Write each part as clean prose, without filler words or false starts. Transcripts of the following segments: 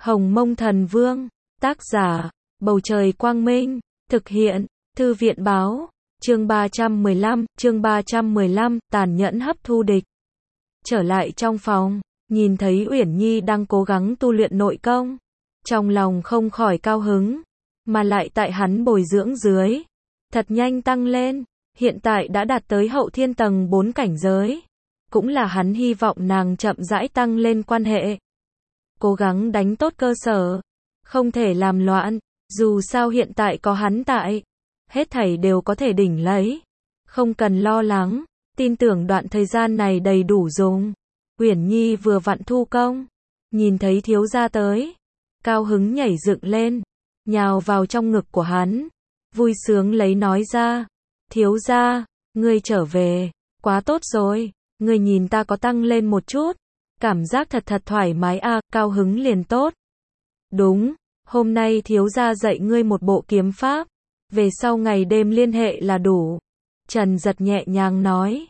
Hồng Mông Thần Vương, tác giả, Bầu Trời Quang Minh, thực hiện, Thư viện Báo, chương 315, tàn nhẫn hấp thu địch. Trở lại trong phòng, nhìn thấy Uyển Nhi đang cố gắng tu luyện nội công, trong lòng không khỏi cao hứng, mà lại tại hắn bồi dưỡng dưới, thật nhanh tăng lên, hiện tại đã đạt tới hậu thiên tầng 4 cảnh giới, cũng là hắn hy vọng nàng chậm rãi tăng lên quan hệ. Cố gắng đánh tốt cơ sở, không thể làm loạn, dù sao hiện tại có hắn tại, hết thảy đều có thể đỉnh lấy, không cần lo lắng, tin tưởng đoạn thời gian này đầy đủ dùng. Uyển Nhi vừa vặn thu công, nhìn thấy thiếu gia tới, cao hứng nhảy dựng lên, nhào vào trong ngực của hắn, vui sướng lấy nói ra, thiếu gia, ngươi trở về, quá tốt rồi, ngươi nhìn ta có tăng lên một chút, cảm giác thật thoải mái à, cao hứng liền tốt. Đúng, hôm nay thiếu gia dạy ngươi một bộ kiếm pháp, về sau ngày đêm liên hệ là đủ. Trần Giật nhẹ nhàng nói,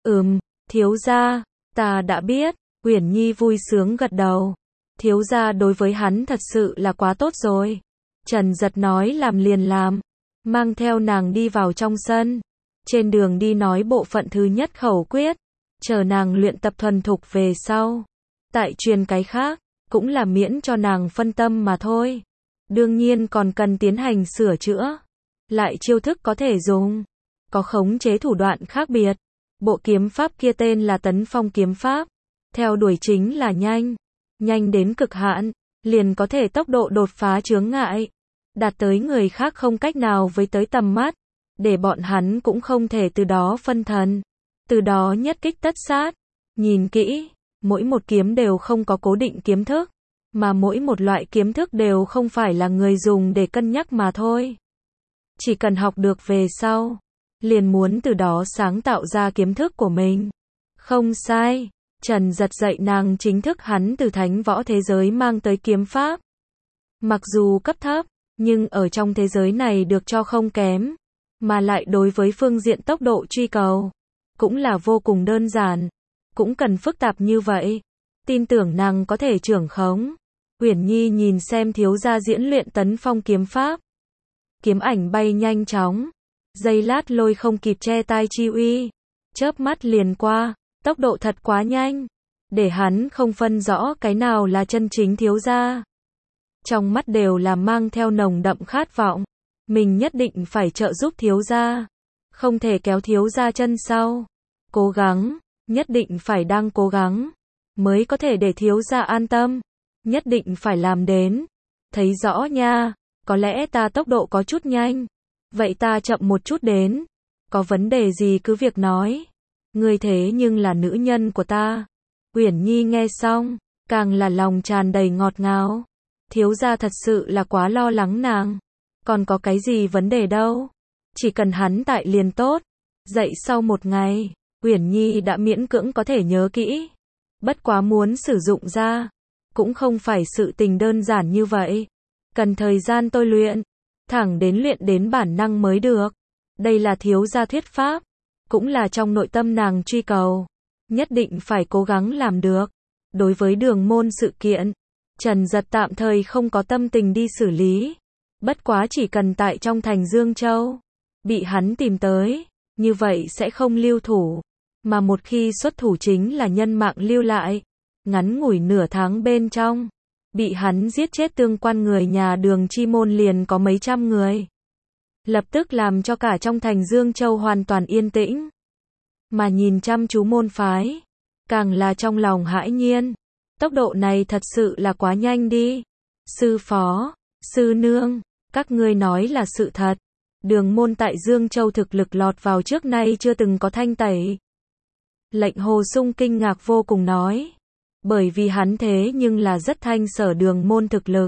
thiếu gia, ta đã biết. Uyển Nhi vui sướng gật đầu, thiếu gia đối với hắn thật sự là quá tốt rồi. Trần Giật nói làm liền làm, mang theo nàng đi vào trong sân, trên đường đi nói bộ phận thứ nhất khẩu quyết, chờ nàng luyện tập thuần thục về sau, tại truyền cái khác, cũng là miễn cho nàng phân tâm mà thôi. Đương nhiên còn cần tiến hành sửa chữa, lại chiêu thức có thể dùng, có khống chế thủ đoạn khác biệt. Bộ kiếm pháp kia tên là Tấn Phong kiếm pháp, theo đuổi chính là nhanh đến cực hạn, liền có thể tốc độ đột phá chướng ngại, đạt tới người khác không cách nào với tới tầm mắt, để bọn hắn cũng không thể từ đó phân thần, từ đó nhất kích tất sát. Nhìn kỹ, mỗi một kiếm đều không có cố định kiếm thức, mà mỗi một loại kiếm thức đều không phải là người dùng để cân nhắc mà thôi. Chỉ cần học được về sau, liền muốn từ đó sáng tạo ra kiếm thức của mình. Không sai, Trần Giật dạy nàng chính thức hắn từ thánh võ thế giới mang tới kiếm pháp. Mặc dù cấp thấp, nhưng ở trong thế giới này được cho không kém, mà lại đối với phương diện tốc độ truy cầu, cũng là vô cùng đơn giản, cũng cần phức tạp như vậy. Tin tưởng nàng có thể trưởng khống. Uyển Nhi nhìn xem thiếu gia diễn luyện Tấn Phong kiếm pháp. Kiếm ảnh bay nhanh chóng, giây lát lôi không kịp che tai chi uy, chớp mắt liền qua, tốc độ thật quá nhanh, để hắn không phân rõ cái nào là chân chính thiếu gia. Trong mắt đều là mang theo nồng đậm khát vọng, mình nhất định phải trợ giúp thiếu gia, không thể kéo thiếu gia chân sau. Cố gắng, nhất định phải đang cố gắng, mới có thể để thiếu gia an tâm, nhất định phải làm đến. Thấy rõ nha, có lẽ ta tốc độ có chút nhanh, vậy ta chậm một chút đến, có vấn đề gì cứ việc nói, ngươi thế nhưng là nữ nhân của ta. Uyển Nhi nghe xong, càng là lòng tràn đầy ngọt ngào, thiếu gia thật sự là quá lo lắng nàng, còn có cái gì vấn đề đâu, chỉ cần hắn tại liền tốt. Dậy sau một ngày, Uyển Nhi đã miễn cưỡng có thể nhớ kỹ, bất quá muốn sử dụng ra, cũng không phải sự tình đơn giản như vậy, cần thời gian tôi luyện, thẳng đến luyện đến bản năng mới được. Đây là thiếu gia thuyết pháp, cũng là trong nội tâm nàng truy cầu, nhất định phải cố gắng làm được. Đối với đường môn sự kiện, Trần Giật tạm thời không có tâm tình đi xử lý, bất quá chỉ cần tại trong thành Dương Châu, bị hắn tìm tới, như vậy sẽ không lưu thủ, mà một khi xuất thủ chính là nhân mạng lưu lại. Ngắn ngủi nửa tháng bên trong, bị hắn giết chết tương quan người nhà Đường chi môn liền có mấy trăm người, lập tức làm cho cả trong thành Dương Châu hoàn toàn yên tĩnh. Mà nhìn chăm chú môn phái, càng là trong lòng hãi nhiên, tốc độ này thật sự là quá nhanh đi. Sư phó, sư nương, các ngươi nói là sự thật, Đường môn tại Dương Châu thực lực lọt vào trước nay chưa từng có thanh tẩy. Lệnh Hồ Sung kinh ngạc vô cùng nói, bởi vì hắn thế nhưng là rất thanh sở Đường môn thực lực,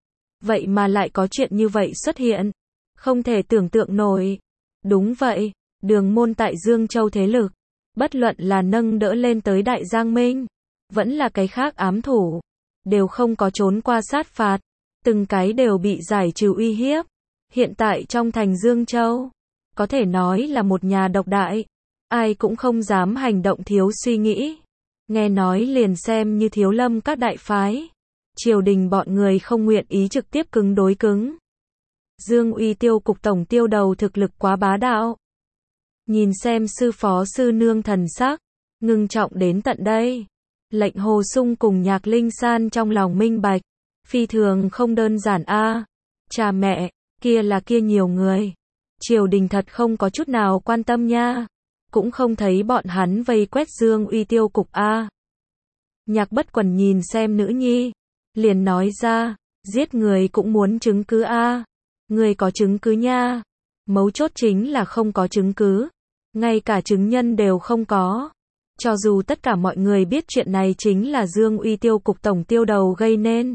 vậy mà lại có chuyện như vậy xuất hiện, không thể tưởng tượng nổi. Đúng vậy, Đường môn tại Dương Châu thế lực, bất luận là nâng đỡ lên tới Đại Giang Minh, vẫn là cái khác ám thủ, đều không có trốn qua sát phạt, từng cái đều bị giải trừ uy hiếp. Hiện tại trong thành Dương Châu, có thể nói là một nhà độc đại, ai cũng không dám hành động thiếu suy nghĩ. Nghe nói liền xem như Thiếu Lâm các đại phái, triều đình bọn người không nguyện ý trực tiếp cứng đối cứng. Dương Uy Tiêu cục tổng tiêu đầu thực lực quá bá đạo. Nhìn xem sư phó sư nương thần sắc, ngưng trọng đến tận đây. Lệnh Hồ Sung cùng Nhạc Linh San trong lòng minh bạch, phi thường không đơn giản a. Cha mẹ, kia là kia nhiều người. Triều đình thật không có chút nào quan tâm nha. Cũng không thấy bọn hắn vây quét Dương Uy Tiêu cục a. Nhạc Bất Quần nhìn xem nữ nhi, liền nói ra, giết người cũng muốn chứng cứ a. Người có chứng cứ nha. Mấu chốt chính là không có chứng cứ. Ngay cả chứng nhân đều không có. Cho dù tất cả mọi người biết chuyện này chính là Dương Uy Tiêu cục tổng tiêu đầu gây nên.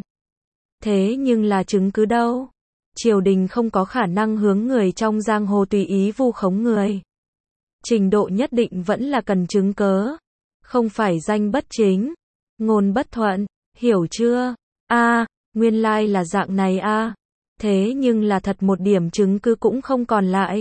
Thế nhưng là chứng cứ đâu? Triều đình không có khả năng hướng người trong giang hồ tùy ý vu khống người. Trình độ nhất định vẫn là cần chứng cớ. Không phải danh bất chính, ngôn bất thuận, hiểu chưa? Nguyên lai là dạng này a. Thế nhưng là thật một điểm chứng cứ cũng không còn lại.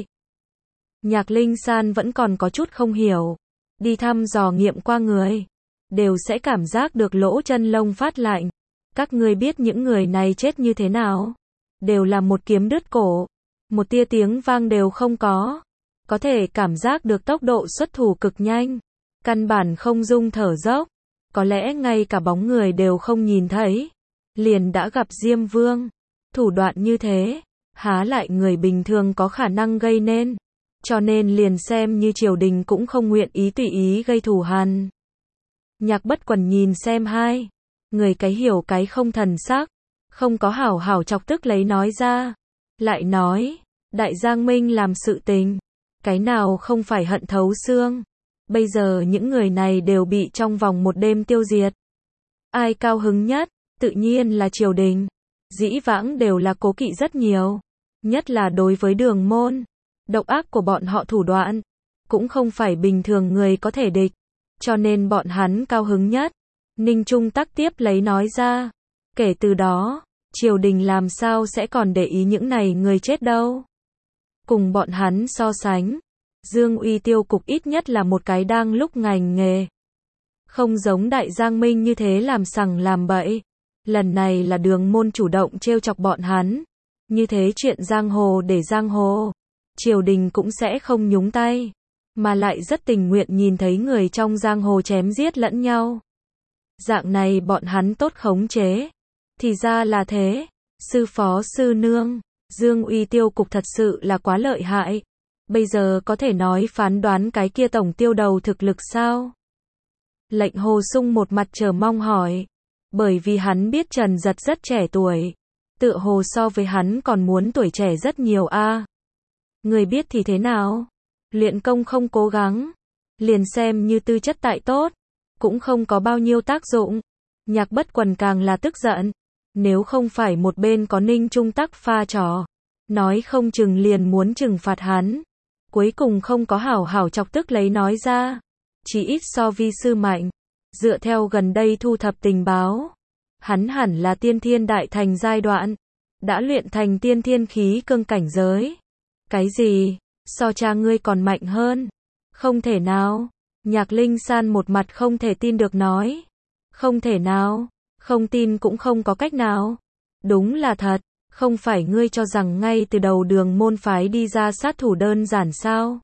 Nhạc Linh San vẫn còn có chút không hiểu. Đi thăm dò nghiệm qua người, đều sẽ cảm giác được lỗ chân lông phát lạnh. Các ngươi biết những người này chết như thế nào? Đều là một kiếm đứt cổ. Một tia tiếng vang đều không có. Có thể cảm giác được tốc độ xuất thủ cực nhanh. Căn bản không dung thở dốc. Có lẽ ngay cả bóng người đều không nhìn thấy. Liền đã gặp Diêm Vương. Thủ đoạn như thế, há lại người bình thường có khả năng gây nên. Cho nên liền xem như triều đình cũng không nguyện ý tùy ý gây thù hằn. Nhạc Bất Quần nhìn xem hai người cái hiểu cái không thần sắc, không có hảo hảo chọc tức lấy nói ra. Lại nói, Đại Giang Minh làm sự tình, cái nào không phải hận thấu xương. Bây giờ những người này đều bị trong vòng một đêm tiêu diệt. Ai cao hứng nhất? Tự nhiên là triều đình. Dĩ vãng đều là cố kỵ rất nhiều. Nhất là đối với Đường Môn. Độc ác của bọn họ thủ đoạn, cũng không phải bình thường người có thể địch. Cho nên bọn hắn cao hứng nhất. Ninh Trung Tắc tiếp lấy nói ra. Kể từ đó, triều đình làm sao sẽ còn để ý những này người chết đâu. Cùng bọn hắn so sánh, Dương Uy Tiêu cục ít nhất là một cái đang lúc ngành nghề. Không giống Đại Giang Minh như thế làm sằng làm bậy. Lần này là Đường Môn chủ động trêu chọc bọn hắn. Như thế chuyện giang hồ để giang hồ. Triều đình cũng sẽ không nhúng tay. Mà lại rất tình nguyện nhìn thấy người trong giang hồ chém giết lẫn nhau. Dạng này bọn hắn tốt khống chế. Thì ra là thế. Sư phó sư nương, Dương Uy Tiêu cục thật sự là quá lợi hại. Bây giờ có thể nói phán đoán cái kia tổng tiêu đầu thực lực sao? Lệnh Hồ Sung một mặt chờ mong hỏi. Bởi vì hắn biết Trần Giật rất trẻ tuổi. Tựa hồ so với hắn còn muốn tuổi trẻ rất nhiều a. Người biết thì thế nào? Luyện công không cố gắng. Liền xem như tư chất tại tốt. Cũng không có bao nhiêu tác dụng. Nhạc Bất Quần càng là tức giận. Nếu không phải một bên có Ninh Trung Tắc pha trò. Nói không chừng liền muốn trừng phạt hắn. Cuối cùng không có hảo hảo chọc tức lấy nói ra. Chỉ ít so vi sư mạnh. Dựa theo gần đây thu thập tình báo. Hắn hẳn là tiên thiên đại thành giai đoạn. Đã luyện thành tiên thiên khí cương cảnh giới. Cái gì? So cha ngươi còn mạnh hơn? Không thể nào. Nhạc Linh San một mặt không thể tin được nói. Không thể nào. Không tin cũng không có cách nào. Đúng là thật. Không phải ngươi cho rằng ngay từ đầu Đường Môn phái đi ra sát thủ đơn giản sao?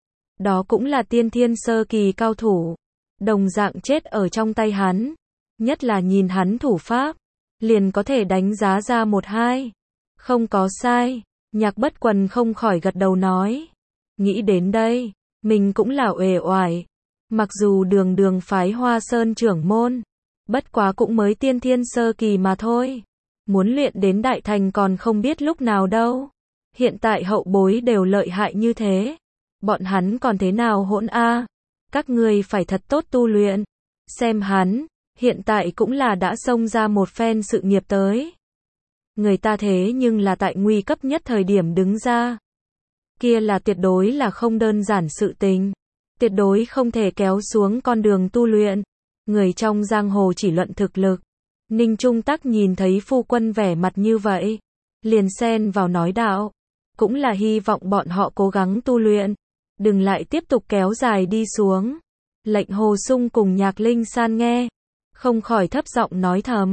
Đó cũng là tiên thiên sơ kỳ cao thủ. Đồng dạng chết ở trong tay hắn. Nhất là nhìn hắn thủ pháp. Liền có thể đánh giá ra một hai. Không có sai. Nhạc Bất Quần không khỏi gật đầu nói. Nghĩ đến đây, mình cũng là uể oải. Mặc dù đường phái Hoa Sơn trưởng môn. Bất quá cũng mới tiên thiên sơ kỳ mà thôi. Muốn luyện đến đại thành còn không biết lúc nào đâu. Hiện tại hậu bối đều lợi hại như thế. Bọn hắn còn thế nào hỗn a? Các ngươi phải thật tốt tu luyện. Xem hắn, hiện tại cũng là đã xông ra một phen sự nghiệp tới. Người ta thế nhưng là tại nguy cấp nhất thời điểm đứng ra. Kia là tuyệt đối là không đơn giản sự tình. Tuyệt đối không thể kéo xuống con đường tu luyện. Người trong giang hồ chỉ luận thực lực. Ninh Trung Tắc nhìn thấy phu quân vẻ mặt như vậy. Liền xen vào nói đạo. Cũng là hy vọng bọn họ cố gắng tu luyện. Đừng lại tiếp tục kéo dài đi xuống. Lệnh Hồ Sung cùng Nhạc Linh San nghe. Không khỏi thấp giọng nói thầm.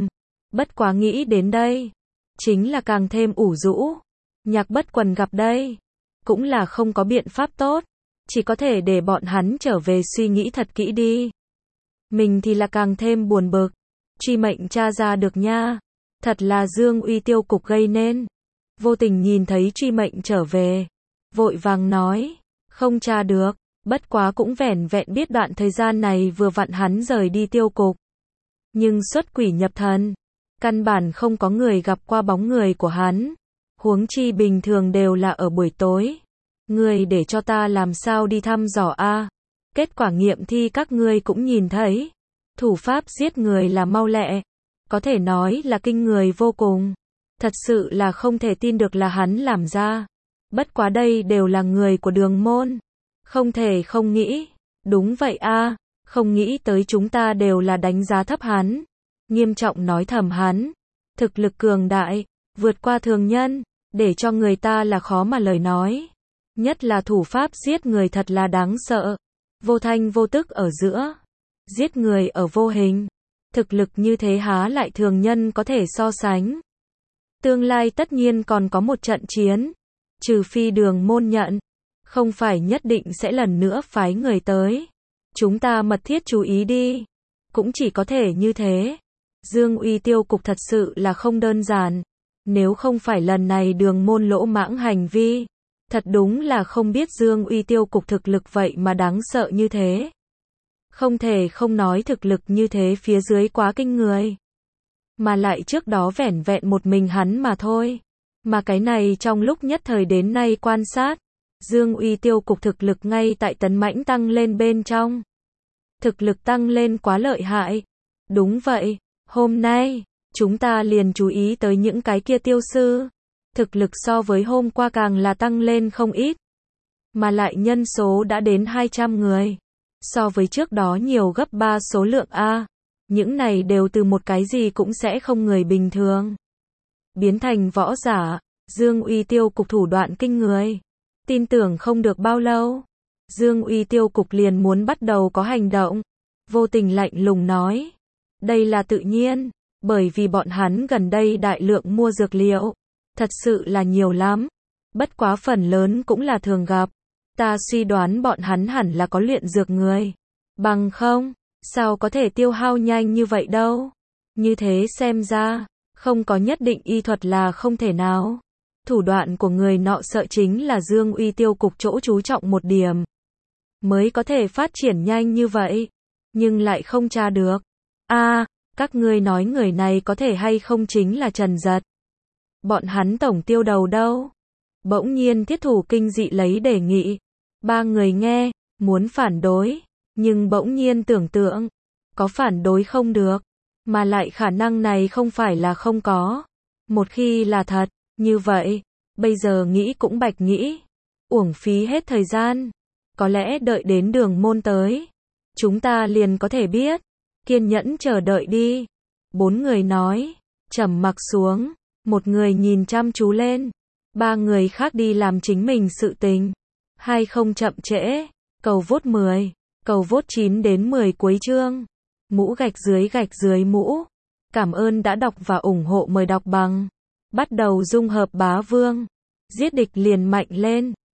Bất quá nghĩ đến đây, chính là càng thêm ủ rũ. Nhạc Bất Quần gặp đây, cũng là không có biện pháp tốt, chỉ có thể để bọn hắn trở về suy nghĩ thật kỹ đi. Mình thì là càng thêm buồn bực, truy mệnh tra ra được nha, thật là Dương Uy tiêu cục gây nên. Vô Tình nhìn thấy truy mệnh trở về, vội vàng nói, không tra được, bất quá cũng vẻn vẹn biết đoạn thời gian này vừa vặn hắn rời đi tiêu cục. Nhưng xuất quỷ nhập thần, căn bản không có người gặp qua bóng người của hắn, huống chi bình thường đều là ở buổi tối. Người để cho ta làm sao đi thăm dò a? Kết quả nghiệm thi các ngươi cũng nhìn thấy, thủ pháp giết người là mau lẹ, có thể nói là kinh người vô cùng. Thật sự là không thể tin được là hắn làm ra. Bất quá đây đều là người của Đường môn, không thể không nghĩ. Đúng vậy a, không nghĩ tới chúng ta đều là đánh giá thấp hắn. Nghiêm Trọng nói thầm hắn, thực lực cường đại, vượt qua thường nhân, để cho người ta là khó mà lời nói. Nhất là thủ pháp giết người thật là đáng sợ, vô thanh vô tức ở giữa, giết người ở vô hình. Thực lực như thế há lại thường nhân có thể so sánh. Tương lai tất nhiên còn có một trận chiến, trừ phi Đường môn nhận, không phải nhất định sẽ lần nữa phái người tới. Chúng ta mật thiết chú ý đi, cũng chỉ có thể như thế. Dương Uy tiêu cục thật sự là không đơn giản, nếu không phải lần này Đường môn lỗ mãng hành vi, thật đúng là không biết Dương Uy tiêu cục thực lực vậy mà đáng sợ như thế. Không thể không nói thực lực như thế phía dưới quá kinh người. Mà lại trước đó vẻn vẹn một mình hắn mà thôi. Mà cái này trong lúc nhất thời đến nay quan sát, Dương Uy tiêu cục thực lực ngay tại tấn mãnh tăng lên bên trong. Thực lực tăng lên quá lợi hại. Đúng vậy, hôm nay, chúng ta liền chú ý tới những cái kia tiêu sư. Thực lực so với hôm qua càng là tăng lên không ít. Mà lại nhân số đã đến 200 người. So với trước đó nhiều gấp 3 số lượng A. Những này đều từ một cái gì cũng sẽ không người bình thường biến thành võ giả. Dương Uy tiêu cục thủ đoạn kinh người. Tin tưởng không được bao lâu, Dương Uy tiêu cục liền muốn bắt đầu có hành động. Vô Tình lạnh lùng nói, đây là tự nhiên, bởi vì bọn hắn gần đây đại lượng mua dược liệu, thật sự là nhiều lắm. Bất quá phần lớn cũng là thường gặp. Ta suy đoán bọn hắn hẳn là có luyện dược người. Bằng không, sao có thể tiêu hao nhanh như vậy đâu. Như thế xem ra, không có nhất định y thuật là không thể nào. Thủ đoạn của người nọ sợ chính là Dương Uy tiêu cục chỗ chú trọng một điểm, mới có thể phát triển nhanh như vậy, nhưng lại không tra được. Các ngươi nói người này có thể hay không chính là Trần Giật. Bọn hắn tổng tiêu đầu đâu? Bỗng nhiên Thiết Thủ kinh dị lấy đề nghị. Ba người nghe, muốn phản đối, nhưng bỗng nhiên tưởng tượng, có phản đối không được, mà lại khả năng này không phải là không có. Một khi là thật, như vậy, bây giờ nghĩ cũng bạch nghĩ, uổng phí hết thời gian. Có lẽ đợi đến Đường môn tới, chúng ta liền có thể biết. Kiên nhẫn chờ đợi đi. 4 người nói, trầm mặc xuống, một người nhìn chăm chú lên, 3 người khác đi làm chính mình sự tình. Hay không chậm trễ, cầu vote 10, cầu vote 9 đến 10 cuối chương. Mũ gạch dưới mũ. Cảm ơn đã đọc và ủng hộ, mời đọc bằng. Bắt đầu dung hợp bá vương. Giết địch liền mạnh lên.